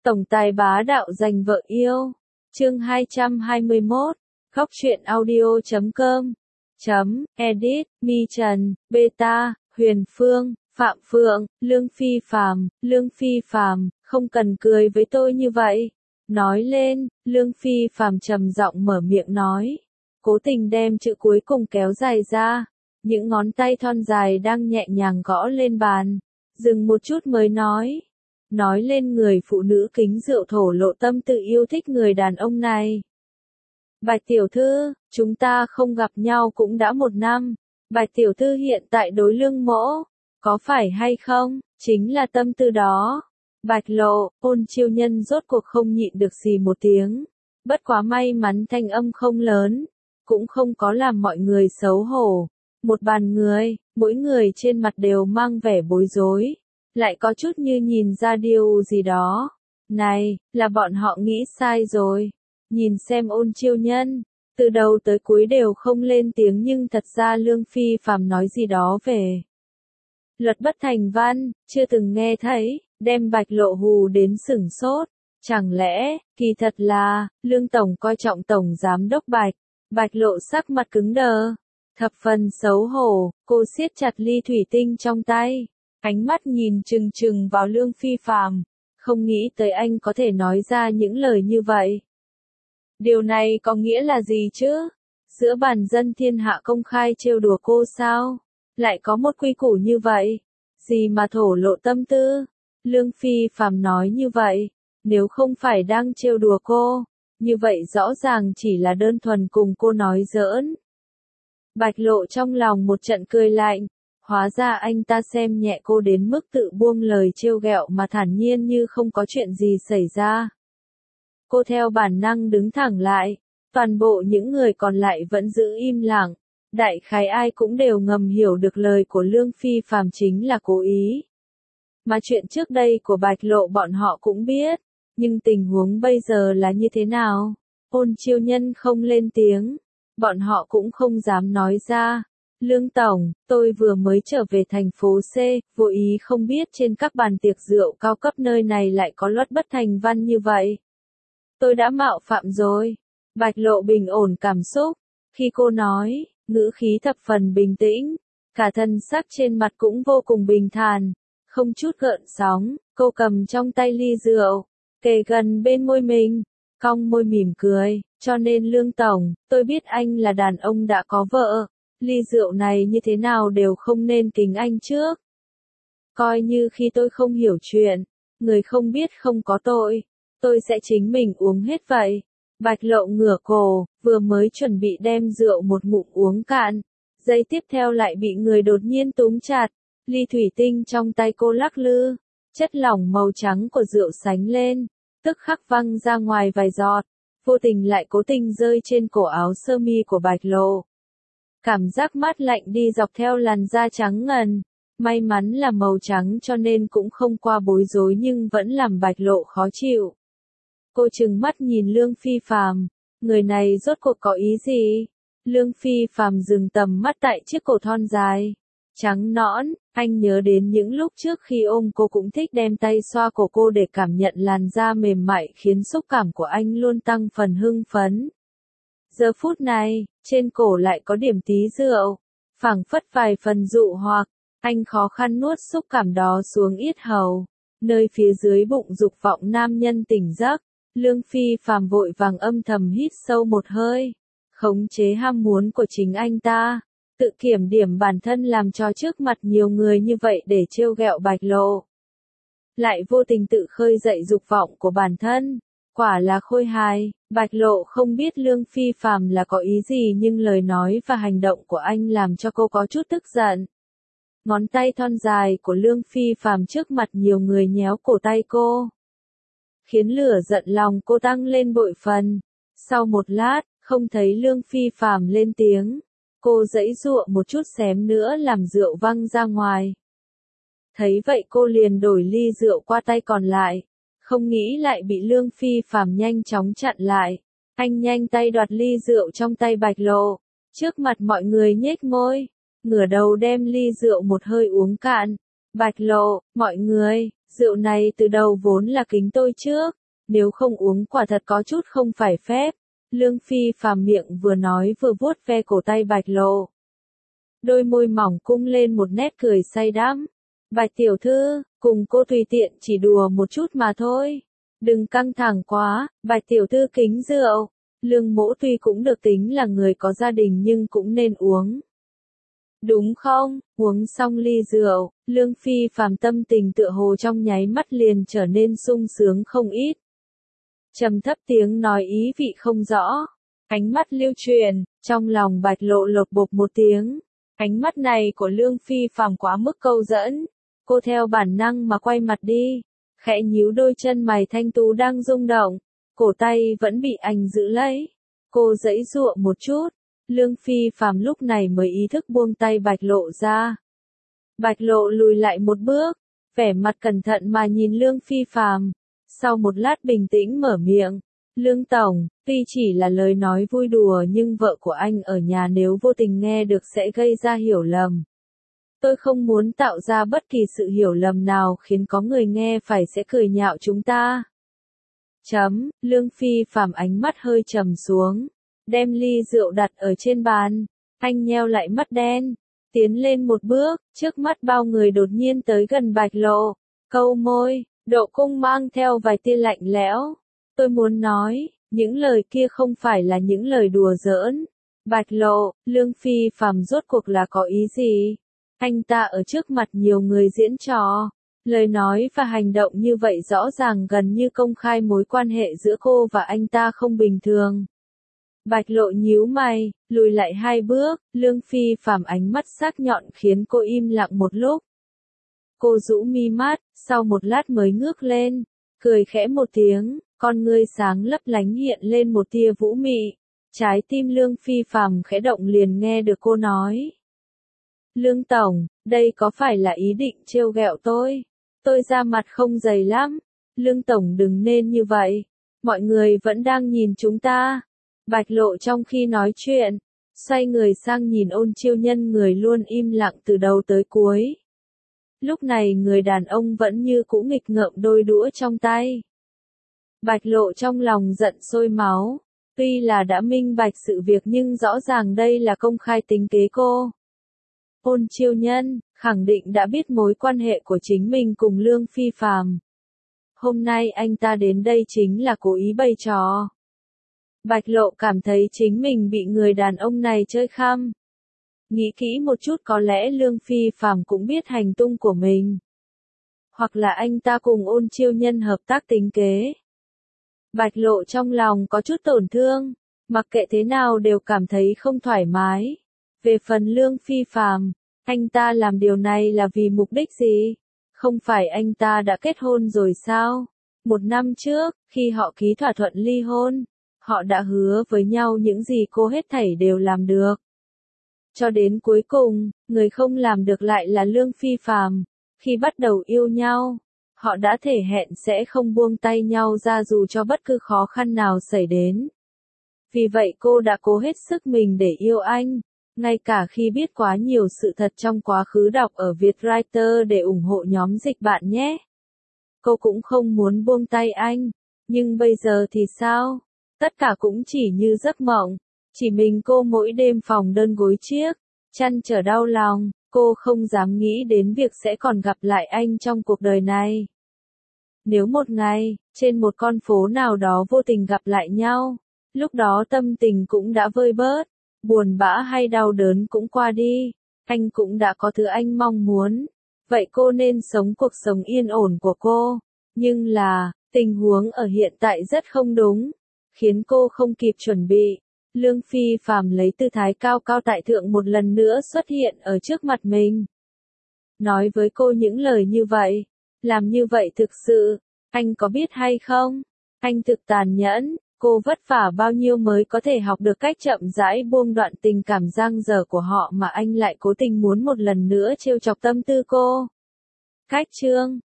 Tổng tài bá đạo giành vợ yêu. Chương 221. Khóc chuyện audio.com. Edit, Mi Trần, Beta, Huyền Phương, Phạm Phượng, Lương Phi Phàm, không cần cười với tôi như vậy. Nói lên, Lương Phi Phàm trầm giọng mở miệng nói. Cố tình đem chữ cuối cùng kéo dài ra. Những ngón tay thon dài đang nhẹ nhàng gõ lên bàn. Dừng một chút mới nói. Nói lên người phụ nữ kính rượu thổ lộ tâm tự yêu thích người đàn ông này. Bạch tiểu thư, chúng ta không gặp nhau cũng đã 1 năm. Bạch tiểu thư hiện tại đối Lương mỗ, có phải hay không, chính là tâm tư đó. Bạch Lộ, Ôn Chiêu Nhân rốt cuộc không nhịn được xì một tiếng. Bất quá may mắn thanh âm không lớn, cũng không có làm mọi người xấu hổ. Một bàn người, mỗi người trên mặt đều mang vẻ bối rối, lại có chút như nhìn ra điều gì đó. Này, là bọn họ nghĩ sai rồi. Nhìn xem Ôn Chiêu Nhân, từ đầu tới cuối đều không lên tiếng nhưng thật ra Lương Phi Phàm nói gì đó về luật bất thành văn, chưa từng nghe thấy, đem Bạch Lộ hù đến sửng sốt. Chẳng lẽ, kỳ thật là, Lương Tổng coi trọng Tổng Giám Đốc Bạch. Bạch Lộ sắc mặt cứng đờ, thập phần xấu hổ, cô siết chặt ly thủy tinh trong tay, ánh mắt nhìn chừng chừng vào Lương Phi Phàm, không nghĩ tới anh có thể nói ra những lời như vậy. Điều này có nghĩa là gì chứ? Giữa bàn dân thiên hạ công khai trêu đùa cô sao? Lại có một quy củ như vậy? Gì mà thổ lộ tâm tư? Lương Phi Phàm nói như vậy, nếu không phải đang trêu đùa cô, như vậy rõ ràng chỉ là đơn thuần cùng cô nói giỡn. Bạch Lộ trong lòng một trận cười lạnh, hóa ra anh ta xem nhẹ cô đến mức tự buông lời trêu ghẹo mà thản nhiên như không có chuyện gì xảy ra. Cô theo bản năng đứng thẳng lại, toàn bộ những người còn lại vẫn giữ im lặng, đại khái ai cũng đều ngầm hiểu được lời của Lương Phi Phàm chính là cố ý. Mà chuyện trước đây của Bạch Lộ bọn họ cũng biết, nhưng tình huống bây giờ là như thế nào? Ôn Chiêu Nhân không lên tiếng, bọn họ cũng không dám nói ra. Lương Tổng, tôi vừa mới trở về thành phố C, vô ý không biết trên các bàn tiệc rượu cao cấp nơi này lại có luật bất thành văn như vậy. Tôi đã mạo phạm rồi. Bạch Lộ bình ổn cảm xúc, khi cô nói, ngữ khí thập phần bình tĩnh, cả thân sắc trên mặt cũng vô cùng bình thản, không chút gợn sóng. Cô cầm trong tay ly rượu, kề gần bên môi mình, cong môi mỉm cười, cho nên Lương Tổng, tôi biết anh là đàn ông đã có vợ, ly rượu này như thế nào đều không nên kính anh trước. Coi như khi tôi không hiểu chuyện, người không biết không có tội, tôi sẽ chính mình uống hết vậy. Bạch Lộ ngửa cổ, vừa mới chuẩn bị đem rượu một ngụm uống cạn, giây tiếp theo lại bị người đột nhiên túm chặt, ly thủy tinh trong tay cô lắc lư, chất lỏng màu trắng của rượu sánh lên, tức khắc văng ra ngoài vài giọt, vô tình lại cố tình rơi trên cổ áo sơ mi của Bạch Lộ. Cảm giác mát lạnh đi dọc theo làn da trắng ngần, may mắn là màu trắng cho nên cũng không qua bối rối nhưng vẫn làm Bạch Lộ khó chịu. Cô trừng mắt nhìn Lương Phi Phàm, người này rốt cuộc có ý gì? Lương Phi Phàm dừng tầm mắt tại chiếc cổ thon dài, trắng nõn, anh nhớ đến những lúc trước khi ôm cô cũng thích đem tay xoa cổ cô để cảm nhận làn da mềm mại khiến xúc cảm của anh luôn tăng phần hưng phấn. Giờ phút này, trên cổ lại có điểm tí rượu, phảng phất vài phần dụ hoặc, anh khó khăn nuốt xúc cảm đó xuống yết hầu, nơi phía dưới bụng dục vọng nam nhân tỉnh giấc. Lương Phi Phàm vội vàng âm thầm hít sâu một hơi, khống chế ham muốn của chính anh ta, tự kiểm điểm bản thân làm cho trước mặt nhiều người như vậy để trêu ghẹo Bạch Lộ. Lại vô tình tự khơi dậy dục vọng của bản thân, quả là khôi hài. Bạch Lộ không biết Lương Phi Phàm là có ý gì nhưng lời nói và hành động của anh làm cho cô có chút tức giận. Ngón tay thon dài của Lương Phi Phàm trước mặt nhiều người nhéo cổ tay cô, khiến lửa giận lòng cô tăng lên bội phần. Sau một lát, không thấy Lương Phi Phàm lên tiếng, cô giãy giụa một chút xém nữa làm rượu văng ra ngoài. Thấy vậy cô liền đổi ly rượu qua tay còn lại, không nghĩ lại bị Lương Phi Phàm nhanh chóng chặn lại. Anh nhanh tay đoạt ly rượu trong tay Bạch Lộ, trước mặt mọi người nhếch môi, ngửa đầu đem ly rượu một hơi uống cạn. Bạch Lộ, mọi người, rượu này từ đầu vốn là kính tôi trước, nếu không uống quả thật có chút không phải phép. Lương Phi Phàm miệng vừa nói vừa vuốt ve cổ tay Bạch Lộ. Đôi môi mỏng cung lên một nét cười say đắm. Bạch tiểu thư, cùng cô tùy tiện chỉ đùa một chút mà thôi. Đừng căng thẳng quá, Bạch tiểu thư kính rượu. Lương Mỗ tuy cũng được tính là người có gia đình nhưng cũng nên uống. Đúng không? Uống xong ly rượu, Lương Phi Phàm tâm tình tựa hồ trong nháy mắt liền trở nên sung sướng không ít. Trầm thấp tiếng nói ý vị không rõ, ánh mắt lưu truyền, trong lòng Bạch Lộ lột bột một tiếng. Ánh mắt này của Lương Phi Phàm quá mức câu dẫn, cô theo bản năng mà quay mặt đi, khẽ nhíu đôi chân mày thanh tú đang rung động, cổ tay vẫn bị anh giữ lấy. Cô giãy giụa một chút, Lương Phi Phàm lúc này mới ý thức buông tay Bạch Lộ ra. Bạch Lộ lùi lại một bước, vẻ mặt cẩn thận mà nhìn Lương Phi Phàm. Sau một lát bình tĩnh mở miệng, Lương Tổng, tuy chỉ là lời nói vui đùa nhưng vợ của anh ở nhà nếu vô tình nghe được sẽ gây ra hiểu lầm. Tôi không muốn tạo ra bất kỳ sự hiểu lầm nào khiến có người nghe phải sẽ cười nhạo chúng ta. Lương Phi Phàm ánh mắt hơi trầm xuống, đem ly rượu đặt ở trên bàn, anh nheo lại mắt đen, tiến lên một bước, trước mắt bao người đột nhiên tới gần Bạch Lộ, câu môi, độ cung mang theo vài tia lạnh lẽo. Tôi muốn nói, những lời kia không phải là những lời đùa giỡn. Bạch Lộ, Lương Phi Phàm rốt cuộc là có ý gì? Anh ta ở trước mặt nhiều người diễn trò. Lời nói và hành động như vậy rõ ràng gần như công khai mối quan hệ giữa cô và anh ta không bình thường. Bạch Lộ nhíu mày, lùi lại 2 bước, Lương Phi Phàm ánh mắt sắc nhọn khiến cô im lặng một lúc. Cô rũ mi mắt, sau một lát mới ngước lên, cười khẽ một tiếng, con ngươi sáng lấp lánh hiện lên một tia vũ mị. Trái tim Lương Phi Phàm khẽ động liền nghe được cô nói. Lương Tổng, đây có phải là ý định trêu ghẹo tôi? Tôi ra mặt không dày lắm. Lương Tổng đừng nên như vậy. Mọi người vẫn đang nhìn chúng ta. Bạch Lộ trong khi nói chuyện, xoay người sang nhìn Ôn Chiêu Nhân người luôn im lặng từ đầu tới cuối. Lúc này người đàn ông vẫn như cũ nghịch ngợm đôi đũa trong tay. Bạch Lộ trong lòng giận sôi máu. Tuy là đã minh bạch sự việc nhưng rõ ràng đây là công khai tính kế cô. Ôn Chiêu Nhân, khẳng định đã biết mối quan hệ của chính mình cùng Lương Phi Phàm. Hôm nay anh ta đến đây chính là cố ý bày trò. Bạch Lộ cảm thấy chính mình bị người đàn ông này chơi khăm. Nghĩ kỹ một chút có lẽ Lương Phi Phàm cũng biết hành tung của mình. Hoặc là anh ta cùng Ôn Chiêu Nhân hợp tác tính kế. Bạch Lộ trong lòng có chút tổn thương, mặc kệ thế nào đều cảm thấy không thoải mái. Về phần Lương Phi Phàm, anh ta làm điều này là vì mục đích gì? Không phải anh ta đã kết hôn rồi sao? 1 năm trước, khi họ ký thỏa thuận ly hôn, họ đã hứa với nhau những gì cô hết thảy đều làm được. Cho đến cuối cùng, người không làm được lại là Lương Phi Phàm. Khi bắt đầu yêu nhau, họ đã thể hẹn sẽ không buông tay nhau ra dù cho bất cứ khó khăn nào xảy đến. Vì vậy cô đã cố hết sức mình để yêu anh, ngay cả khi biết quá nhiều sự thật trong quá khứ. Đọc ở Vietwriter để ủng hộ nhóm dịch bạn nhé. Cô cũng không muốn buông tay anh, nhưng bây giờ thì sao? Tất cả cũng chỉ như giấc mộng, chỉ mình cô mỗi đêm phòng đơn gối chiếc, chăn trở đau lòng, cô không dám nghĩ đến việc sẽ còn gặp lại anh trong cuộc đời này. Nếu một ngày, trên một con phố nào đó vô tình gặp lại nhau, lúc đó tâm tình cũng đã vơi bớt, buồn bã hay đau đớn cũng qua đi, anh cũng đã có thứ anh mong muốn, vậy cô nên sống cuộc sống yên ổn của cô. Nhưng là, tình huống ở hiện tại rất không đúng, khiến cô không kịp chuẩn bị. Lương Phi Phàm lấy tư thái cao cao tại thượng một lần nữa xuất hiện ở trước mặt mình. Nói với cô những lời như vậy, làm như vậy thực sự, anh có biết hay không? Anh thực tàn nhẫn, cô vất vả bao nhiêu mới có thể học được cách chậm rãi buông đoạn tình cảm dang dở của họ mà anh lại cố tình muốn một lần nữa trêu chọc tâm tư cô. Cách chương